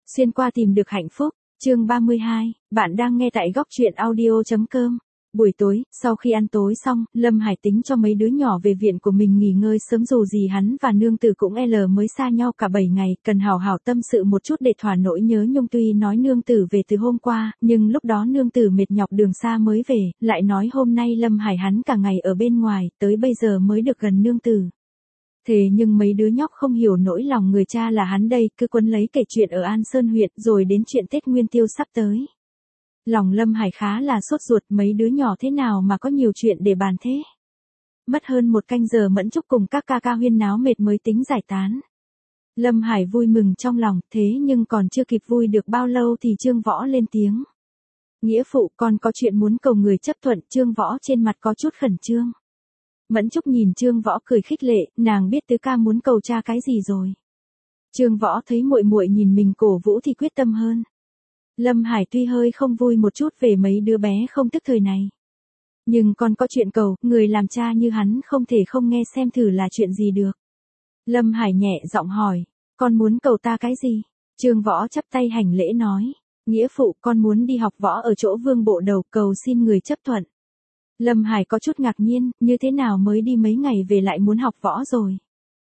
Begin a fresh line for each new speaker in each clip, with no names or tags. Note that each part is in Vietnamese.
Xuyên qua tìm được hạnh phúc, chương 32, bạn đang nghe tại góc truyện audio.com. Buổi tối, sau khi ăn tối xong, Lâm Hải tính cho mấy đứa nhỏ về viện của mình nghỉ ngơi sớm, dù gì hắn và nương tử cũng mới xa nhau cả 7 ngày, cần hào hào tâm sự một chút để thỏa nỗi nhớ nhung. Tuy nói nương tử về từ hôm qua, nhưng lúc đó nương tử mệt nhọc đường xa mới về, lại nói hôm nay Lâm Hải hắn cả ngày ở bên ngoài, tới bây giờ mới được gần nương tử. Thế nhưng mấy đứa nhóc không hiểu nỗi lòng người cha là hắn đây, cứ quấn lấy kể chuyện ở An Sơn huyện, rồi đến chuyện Tết Nguyên Tiêu sắp tới. Lòng Lâm Hải khá là sốt ruột, mấy đứa nhỏ thế nào mà có nhiều chuyện để bàn thế. Mất hơn một canh giờ Mẫn Trúc cùng các ca ca huyên náo mệt mới tính giải tán. Lâm Hải vui mừng trong lòng, thế nhưng còn chưa kịp vui được bao lâu thì Trương Võ lên tiếng. Nghĩa phụ, con có chuyện muốn cầu người chấp thuận. Trương Võ trên mặt có chút khẩn trương. Mẫn Trúc nhìn Trương Võ cười khích lệ, nàng biết tứ ca muốn cầu cha cái gì rồi. Trương Võ thấy muội muội nhìn mình cổ vũ thì quyết tâm hơn. Lâm Hải tuy hơi không vui một chút về mấy đứa bé không tức thời này. Nhưng con có chuyện cầu, người làm cha như hắn không thể không nghe xem thử là chuyện gì được. Lâm Hải nhẹ giọng hỏi, con muốn cầu ta cái gì? Trương Võ chắp tay hành lễ nói, nghĩa phụ, con muốn đi học võ ở chỗ Vương Bộ Đầu, cầu xin người chấp thuận. Lâm Hải có chút ngạc nhiên, như thế nào mới đi mấy ngày về lại muốn học võ rồi.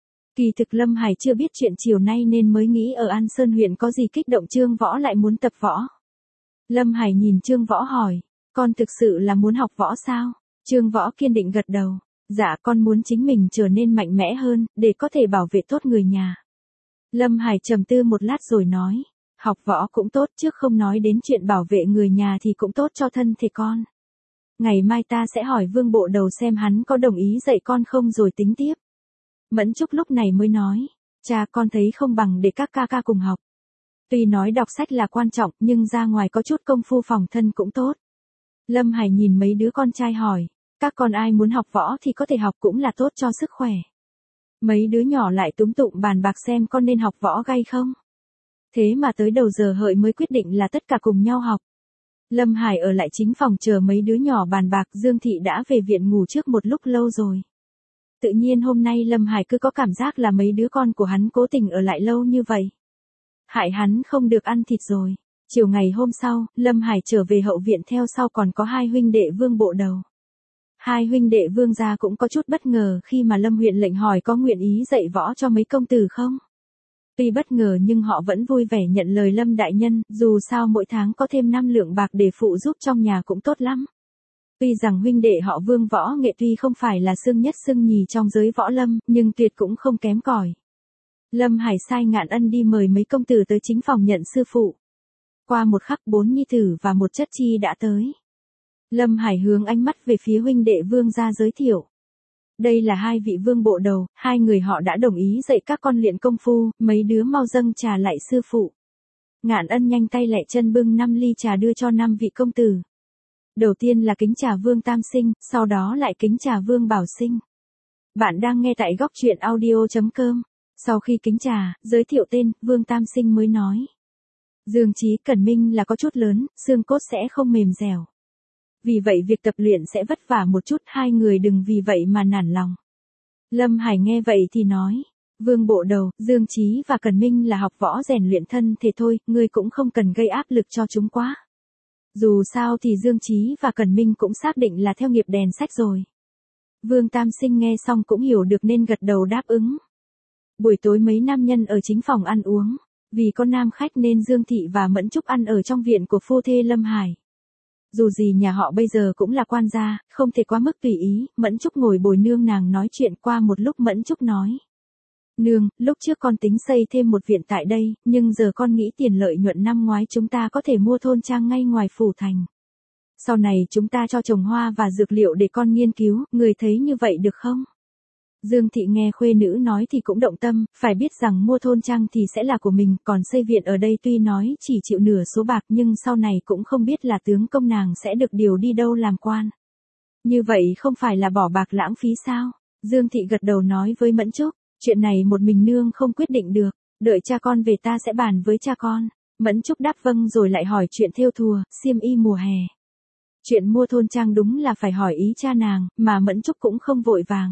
Kỳ thực Lâm Hải chưa biết chuyện chiều nay nên mới nghĩ ở An Sơn huyện có gì kích động Trương Võ lại muốn tập võ. Lâm Hải nhìn Trương Võ hỏi, con thực sự là muốn học võ sao? Trương Võ kiên định gật đầu, dạ con muốn chính mình trở nên mạnh mẽ hơn, để có thể bảo vệ tốt người nhà. Lâm Hải trầm tư một lát rồi nói, học võ cũng tốt, trước không nói đến chuyện bảo vệ người nhà thì cũng tốt cho thân thể con. Ngày mai ta sẽ hỏi Vương Bộ Đầu xem hắn có đồng ý dạy con không rồi tính tiếp. Mẫn Trúc lúc này mới nói, cha con thấy không bằng để các ca ca cùng học. Tuy nói đọc sách là quan trọng nhưng ra ngoài có chút công phu phòng thân cũng tốt. Lâm Hải nhìn mấy đứa con trai hỏi, các con ai muốn học võ thì có thể học, cũng là tốt cho sức khỏe. Mấy đứa nhỏ lại túm tụm bàn bạc xem con nên học võ gay không. Thế mà tới đầu giờ hợi mới quyết định là tất cả cùng nhau học. Lâm Hải ở lại chính phòng chờ mấy đứa nhỏ bàn bạc. Dương Thị đã về viện ngủ trước một lúc lâu rồi. Tự nhiên hôm nay Lâm Hải cứ có cảm giác là mấy đứa con của hắn cố tình ở lại lâu như vậy. Hại hắn không được ăn thịt rồi. Chiều ngày hôm sau, Lâm Hải trở về hậu viện, theo sau còn có hai huynh đệ Vương Bộ Đầu. Hai huynh đệ Vương gia cũng có chút bất ngờ khi mà Lâm huyện lệnh hỏi có nguyện ý dạy võ cho mấy công tử không. Tuy bất ngờ nhưng họ vẫn vui vẻ nhận lời Lâm đại nhân, dù sao mỗi tháng có thêm 5 lượng bạc để phụ giúp trong nhà cũng tốt lắm. Tuy rằng huynh đệ họ Vương võ nghệ tuy không phải là xưng nhất xưng nhì trong giới võ lâm, nhưng tuyệt cũng không kém cỏi. Lâm Hải sai Ngạn Ân đi mời mấy công tử tới chính phòng nhận sư phụ. Qua một khắc 4 nhi tử và một chất chi đã tới. Lâm Hải hướng ánh mắt về phía huynh đệ Vương gia giới thiệu. Đây là hai vị Vương Bộ Đầu, hai người họ đã đồng ý dạy các con luyện công phu, mấy đứa mau dâng trà lại sư phụ. Ngạn Ân nhanh tay lẹ chân bưng 5 ly trà đưa cho 5 vị công tử. Đầu tiên là kính trà Vương Tam Sinh, sau đó lại kính trà Vương Bảo Sinh. Bạn đang nghe tại góc truyện audio.com. Sau khi kính trà, giới thiệu tên, Vương Tam Sinh mới nói. Dương Chí Cẩn Minh là có chút lớn, xương cốt sẽ không mềm dẻo. Vì vậy việc tập luyện sẽ vất vả một chút, hai người đừng vì vậy mà nản lòng. Lâm Hải nghe vậy thì nói, Vương Bộ Đầu, Dương Chí và Cẩn Minh là học võ rèn luyện thân thể thôi, ngươi cũng không cần gây áp lực cho chúng quá. Dù sao thì Dương Chí và Cẩn Minh cũng xác định là theo nghiệp đèn sách rồi. Vương Tam Sinh nghe xong cũng hiểu được nên gật đầu đáp ứng. Buổi tối mấy nam nhân ở chính phòng ăn uống. Vì có nam khách nên Dương Thị và Mẫn Trúc ăn ở trong viện của phu thê Lâm Hải. Dù gì nhà họ bây giờ cũng là quan gia, không thể quá mức tùy ý. Mẫn Trúc ngồi bồi nương nàng nói chuyện. Qua một lúc Mẫn Trúc nói, nương, lúc trước con tính xây thêm một viện tại đây, nhưng giờ con nghĩ tiền lợi nhuận năm ngoái chúng ta có thể mua thôn trang ngay ngoài phủ thành. Sau này chúng ta cho trồng hoa và dược liệu để con nghiên cứu, người thấy như vậy được không? Dương Thị nghe khuê nữ nói thì cũng động tâm, phải biết rằng mua thôn trang thì sẽ là của mình, còn xây viện ở đây tuy nói chỉ chịu nửa số bạc nhưng sau này cũng không biết là tướng công nàng sẽ được điều đi đâu làm quan. Như vậy không phải là bỏ bạc lãng phí sao? Dương Thị gật đầu nói với Mẫn Trúc, chuyện này một mình nương không quyết định được, đợi cha con về ta sẽ bàn với cha con. Mẫn Trúc đáp vâng rồi lại hỏi chuyện thêu thùa, xiêm y mùa hè. Chuyện mua thôn trang đúng là phải hỏi ý cha nàng, mà Mẫn Trúc cũng không vội vàng.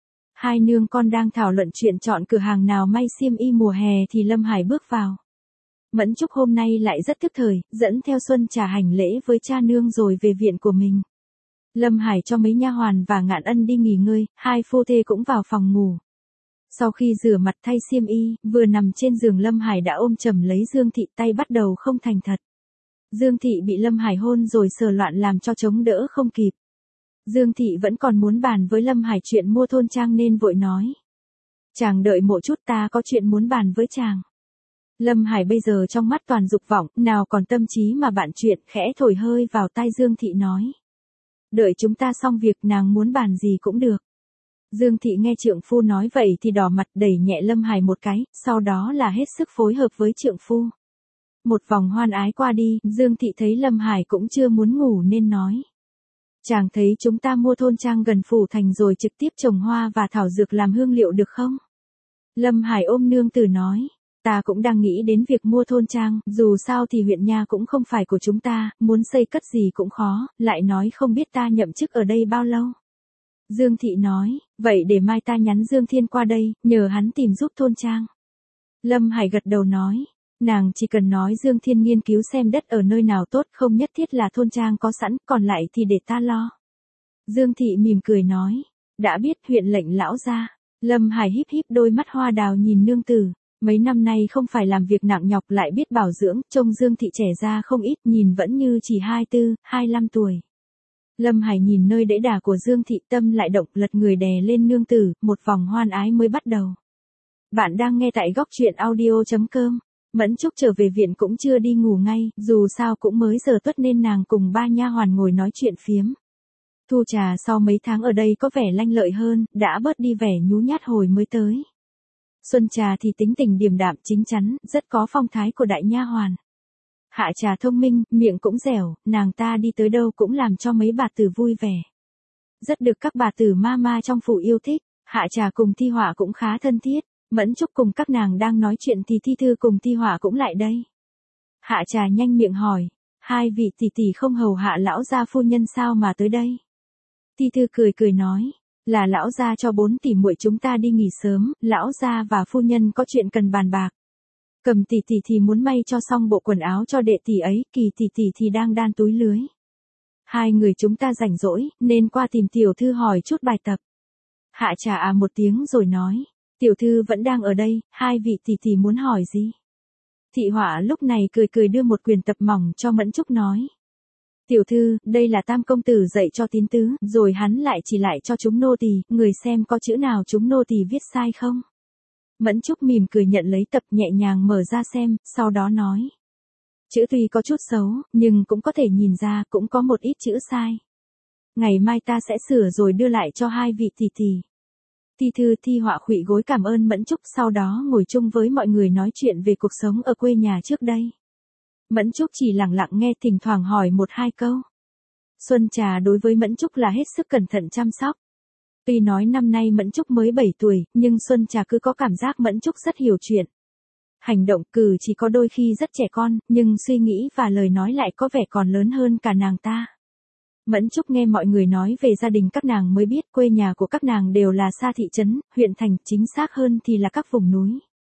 Hai nương con đang thảo luận chuyện chọn cửa hàng nào may xiêm y mùa hè thì Lâm Hải bước vào. Mẫn Trúc hôm nay lại rất thức thời, dẫn theo Xuân Trà hành lễ với cha nương rồi về viện của mình. Lâm Hải cho mấy nha hoàn và Ngạn Ân đi nghỉ ngơi, hai phu thê cũng vào phòng ngủ. Sau khi rửa mặt thay xiêm y, vừa nằm trên giường Lâm Hải đã ôm chầm lấy Dương Thị, tay bắt đầu không thành thật. Dương Thị bị Lâm Hải hôn rồi sờ loạn làm cho chống đỡ không kịp. Dương Thị vẫn còn muốn bàn với Lâm Hải chuyện mua thôn trang nên vội nói. Chàng đợi một chút, ta có chuyện muốn bàn với chàng. Lâm Hải bây giờ trong mắt toàn dục vọng, nào còn tâm trí mà bạn chuyện, khẽ thổi hơi vào tai Dương Thị nói. Đợi chúng ta xong việc, nàng muốn bàn gì cũng được. Dương Thị nghe trượng phu nói vậy thì đỏ mặt, đẩy nhẹ Lâm Hải một cái, sau đó là hết sức phối hợp với trượng phu. Một vòng hoan ái qua đi, Dương Thị thấy Lâm Hải cũng chưa muốn ngủ nên nói. Chàng thấy chúng ta mua thôn trang gần phủ thành rồi trực tiếp trồng hoa và thảo dược làm hương liệu được không? Lâm Hải ôm nương tử nói. Ta cũng đang nghĩ đến việc mua thôn trang, dù sao thì huyện nha cũng không phải của chúng ta, muốn xây cất gì cũng khó, lại nói không biết ta nhậm chức ở đây bao lâu. Dương Thị nói, vậy để mai ta nhắn Dương Thiên qua đây, nhờ hắn tìm giúp thôn trang. Lâm Hải gật đầu nói, nàng chỉ cần nói Dương Thiên nghiên cứu xem đất ở nơi nào tốt, không nhất thiết là thôn trang có sẵn, còn lại thì để ta lo. Dương Thị mỉm cười nói, đã biết, huyện lệnh lão gia. Lâm Hải híp híp đôi mắt hoa đào nhìn nương tử. Mấy năm nay không phải làm việc nặng nhọc lại biết bảo dưỡng, trông Dương Thị trẻ ra không ít, nhìn vẫn như chỉ 24, 25 tuổi. Lâm Hải nhìn nơi đẫy đà của Dương Thị, tâm lại động, lật người đè lên nương tử, một vòng hoan ái mới bắt đầu. Bạn đang nghe tại góc truyện audio.com. Mẫn Trúc trở về viện cũng chưa đi ngủ ngay, dù sao cũng mới giờ tuất nên nàng cùng ba nha hoàn ngồi nói chuyện phiếm. Thu Trà sau mấy tháng ở đây có vẻ lanh lợi hơn, đã bớt đi vẻ nhú nhát hồi mới tới. Xuân Trà thì tính tình điềm đạm chính chắn, rất có phong thái của đại nha hoàn. Hạ Trà thông minh, miệng cũng dẻo, nàng ta đi tới đâu cũng làm cho mấy bà tử vui vẻ. Rất được các bà tử ma trong phủ yêu thích. Hạ Trà cùng Thi Họa cũng khá thân thiết. Mẫn Trúc cùng các nàng đang nói chuyện thì Thi Thư cùng Thi Họa cũng lại đây. Hạ Trà nhanh miệng hỏi, hai vị tỷ tỷ không hầu hạ lão gia phu nhân sao mà tới đây? Thi Thư cười cười nói, là lão gia cho 4 tỷ muội chúng ta đi nghỉ sớm, lão gia và phu nhân có chuyện cần bàn bạc. Cầm tỷ tỷ thì muốn may cho xong bộ quần áo cho đệ tỷ ấy, Kỳ tỷ tỷ thì đang đan túi lưới. Hai người chúng ta rảnh rỗi, nên qua tìm tiểu thư hỏi chút bài tập. Hạ Trà à một tiếng rồi nói, tiểu thư vẫn đang ở đây, hai vị tỷ tỷ muốn hỏi gì? Thị Họa lúc này cười cười đưa một quyển tập mỏng cho Mẫn Trúc nói. Tiểu thư, đây là Tam công tử dạy cho tín tứ, rồi hắn lại chỉ lại cho chúng nô tỳ, người xem có chữ nào chúng nô tỳ viết sai không? Mẫn Trúc mỉm cười nhận lấy tập, nhẹ nhàng mở ra xem, sau đó nói. Chữ tuy có chút xấu, nhưng cũng có thể nhìn ra, cũng có một ít chữ sai. Ngày mai ta sẽ sửa rồi đưa lại cho hai vị tỷ tỷ. Thi Thư Thi Họa khuỵu gối cảm ơn Mẫn Trúc, sau đó ngồi chung với mọi người nói chuyện về cuộc sống ở quê nhà trước đây. Mẫn Trúc chỉ lặng lặng nghe, thỉnh thoảng hỏi một hai câu. Xuân Trà đối với Mẫn Trúc là hết sức cẩn thận chăm sóc. Tuy nói năm nay Mẫn Trúc mới 7 tuổi, nhưng Xuân Trà cứ có cảm giác Mẫn Trúc rất hiểu chuyện. Hành động cử chỉ có đôi khi rất trẻ con, nhưng suy nghĩ và lời nói lại có vẻ còn lớn hơn cả nàng ta. Mẫn Trúc nghe mọi người nói về gia đình các nàng mới biết quê nhà của các nàng đều là xa thị trấn, huyện thành, chính xác hơn thì là các vùng núi.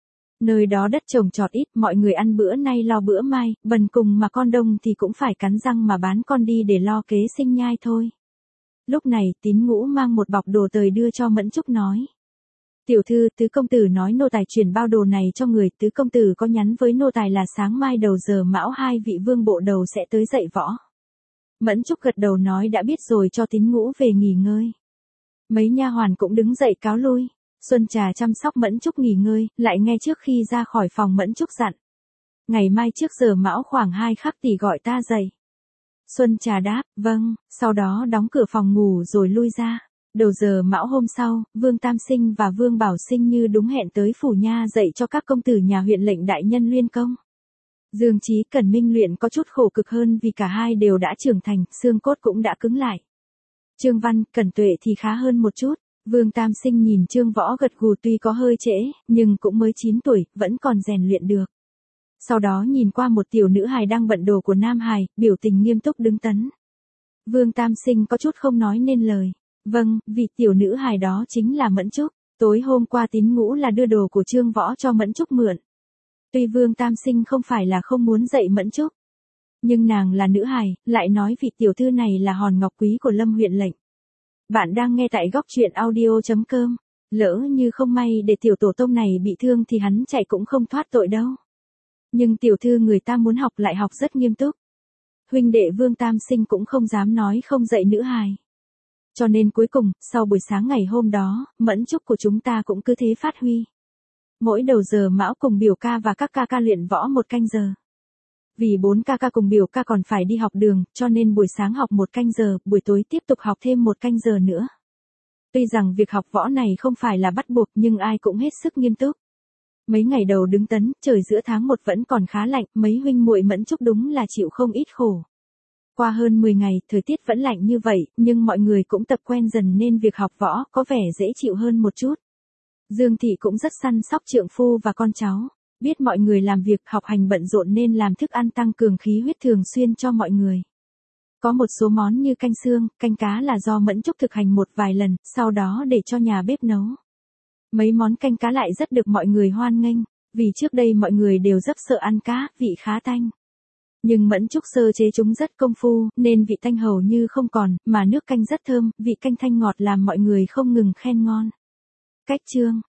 Nơi đó đất trồng trọt ít, mọi người ăn bữa nay lo bữa mai, bần cùng mà con đông thì cũng phải cắn răng mà bán con đi để lo kế sinh nhai thôi. Lúc này Tín Ngũ mang một bọc đồ tới đưa cho Mẫn Trúc nói. Tiểu thư, tứ công tử nói nô tài chuyển bao đồ này cho người, tứ công tử có nhắn với nô tài là sáng mai đầu giờ mão hai vị vương bộ đầu sẽ tới dạy võ. Mẫn Trúc gật đầu nói đã biết rồi, cho Tín Ngũ về nghỉ ngơi. Mấy nha hoàn cũng đứng dậy cáo lui. Xuân Trà chăm sóc Mẫn Trúc nghỉ ngơi, lại nghe trước khi ra khỏi phòng Mẫn Trúc dặn. Ngày mai trước giờ mão khoảng 2 khắc tỷ gọi ta dậy. Xuân Trà đáp, vâng, sau đó đóng cửa phòng ngủ rồi lui ra. Đầu giờ mão hôm sau, Vương Tam Sinh và Vương Bảo Sinh như đúng hẹn tới phủ nha dạy cho các công tử nhà huyện lệnh đại nhân luyện công. Dương Chí Cẩn Minh luyện có chút khổ cực hơn vì cả hai đều đã trưởng thành, xương cốt cũng đã cứng lại. Trương Văn, Cẩn Tuệ thì khá hơn một chút. Vương Tam Sinh nhìn Trương Võ gật gù, tuy có hơi trễ, nhưng cũng mới 9 tuổi, vẫn còn rèn luyện được. Sau đó nhìn qua một tiểu nữ hài đang bận đồ của nam hài, biểu tình nghiêm túc đứng tấn. Vương Tam Sinh có chút không nói nên lời. Vâng, vì tiểu nữ hài đó chính là Mẫn Trúc. Tối hôm qua Tín Ngũ là đưa đồ của Trương Võ cho Mẫn Trúc mượn. Tuy Vương Tam Sinh không phải là không muốn dạy Mẫn Trúc, nhưng nàng là nữ hài, lại nói vị tiểu thư này là hòn ngọc quý của Lâm huyện lệnh. Bạn đang nghe tại góc truyện audio.com. Lỡ như không may để tiểu tổ tông này bị thương thì hắn chạy cũng không thoát tội đâu. Nhưng tiểu thư người ta muốn học lại học rất nghiêm túc. Huynh đệ Vương Tam Sinh cũng không dám nói không dạy nữ hài. Cho nên cuối cùng, sau buổi sáng ngày hôm đó, Mẫn Trúc của chúng ta cũng cứ thế phát huy. Mỗi đầu giờ Mão cùng biểu ca và các ca ca luyện võ 1 canh giờ. Vì 4 ca ca cùng biểu ca còn phải đi học đường, cho nên buổi sáng học 1 canh giờ, buổi tối tiếp tục học thêm 1 canh giờ nữa. Tuy rằng việc học võ này không phải là bắt buộc nhưng ai cũng hết sức nghiêm túc. Mấy ngày đầu đứng tấn, trời giữa tháng 1 vẫn còn khá lạnh, mấy huynh muội Mẫn Trúc đúng là chịu không ít khổ. Qua hơn 10 ngày, thời tiết vẫn lạnh như vậy, nhưng mọi người cũng tập quen dần nên việc học võ có vẻ dễ chịu hơn một chút. Dương Thị cũng rất săn sóc trượng phu và con cháu. Biết mọi người làm việc học hành bận rộn nên làm thức ăn tăng cường khí huyết thường xuyên cho mọi người. Có một số món như canh xương, canh cá là do Mẫn Trúc thực hành một vài lần, sau đó để cho nhà bếp nấu. Mấy món canh cá lại rất được mọi người hoan nghênh, vì trước đây mọi người đều rất sợ ăn cá, vị khá tanh. Nhưng Mẫn Trúc sơ chế chúng rất công phu, nên vị tanh hầu như không còn, mà nước canh rất thơm, vị canh thanh ngọt làm mọi người không ngừng khen ngon. Cách chương